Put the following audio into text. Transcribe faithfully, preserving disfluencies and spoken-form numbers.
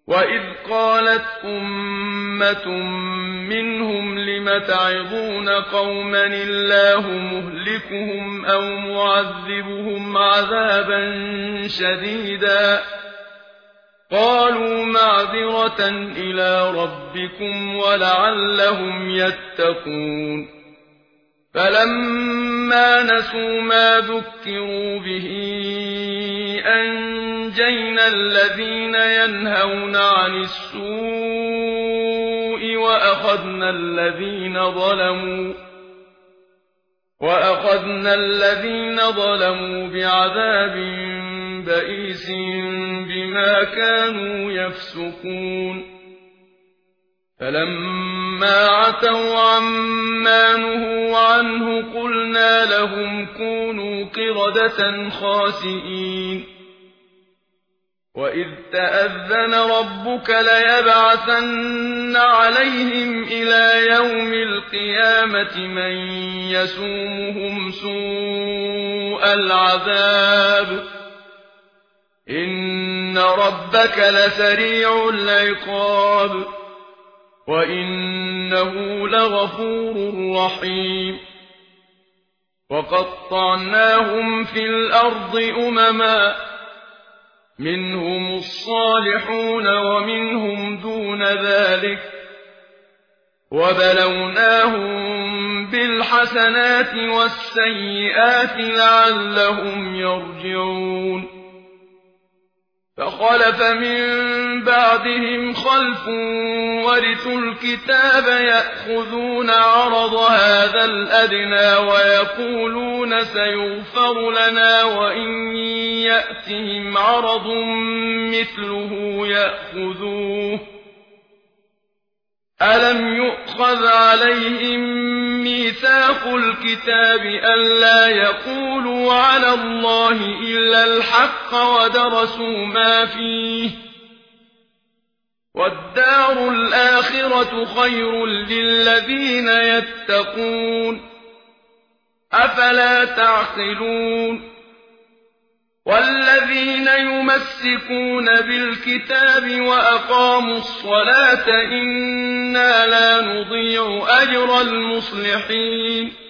وَإِذْ قَالَتْ أُمَّةٌ مِّنْهُمْ لِمَ تَعِظُونَ قَوْمًا اللَّهُ مُهْلِكُهُمْ أَوْ مُعَذِّبُهُمْ عَذَابًا شَدِيدًا قَالُوا مَعْذِرَةً إِلَىٰ رَبِّكُمْ وَلَعَلَّهُمْ يَتَّقُونَ فَلَمَّا نَسُوا مَا ذُكِّرُوا بِهِ أَنجَيْنَا الَّذِينَ يَنْهَوْنَ عَنِ السُّوءِ وَأَخَذْنَا الَّذِينَ ظَلَمُوا وَأَخَذْنَا الَّذِينَ ظَلَمُوا بِعَذَابٍ بَئِيسٍ بِمَا كَانُوا يَفْسُقُونَ فَلَمَّا عَتَوْا عَمَّا نُهُوا عَنْهُ قُلْنَا لَهُمْ كُونُوا قِرَدَةً خَاسِئِينَ وَإِذْ تَأَذَّنَ رَبُّكَ لَيَبْعَثَنَّ عَلَيْهِمْ إِلَىٰ يَوْمِ الْقِيَامَةِ مَن يَسُومُهُمْ سُوءَ الْعَذَابِ إِنَّ رَبَّكَ لَسَرِيعُ الْعِقَابِ وَإِنَّهُ لَغَفُورٌ رَّحِيمٌ وَقَطَّعْنَاهُمْ فِي الْأَرْضِ أُمَمًا مِّنْهُمُ الصَّالِحُونَ وَمِنْهُمْ دُونَ ذَلِكَ وَبَلَوْنَاهُم بِالْحَسَنَاتِ وَالسَّيِّئَاتِ لَعَلَّهُمْ يَرْجِعُونَ فَخَلَفَ مِن بَعْدِهِمْ خَلْفٌ وَرِثُوا الْكِتَابَ يَأْخُذُونَ عَرَضَ هَٰذَا الْأَدْنَىٰ وَيَقُولُونَ سَيُغْفَرُ لَنَا وَإِن يَأْتِهِمْ عَرَضٌ مِّثْلُهُ يَأْخُذُوهُ أَلَمْ يُؤْخَذْ عَلَيْهِم مِّيثَاقُ الْكِتَابِ أَلَّا يَقُولُوا عَلَى اللَّهِ إِلَّا الْحَقَّ وَدَرَسُوا مَا فِيهِ ۗ وَالدَّارُ الْآخِرَةُ خَيْرٌ لِّلَّذِينَ يَتَّقُونَ أَفَلَا تَعْقِلُونَ وَالَّذِينَ يُمَسِّكُونَ بِالْكِتَابِ وَأَقَامُوا الصَّلَاةَ إِنَّا لَا نُضِيعُ أَجْرَ الْمُصْلِحِينَ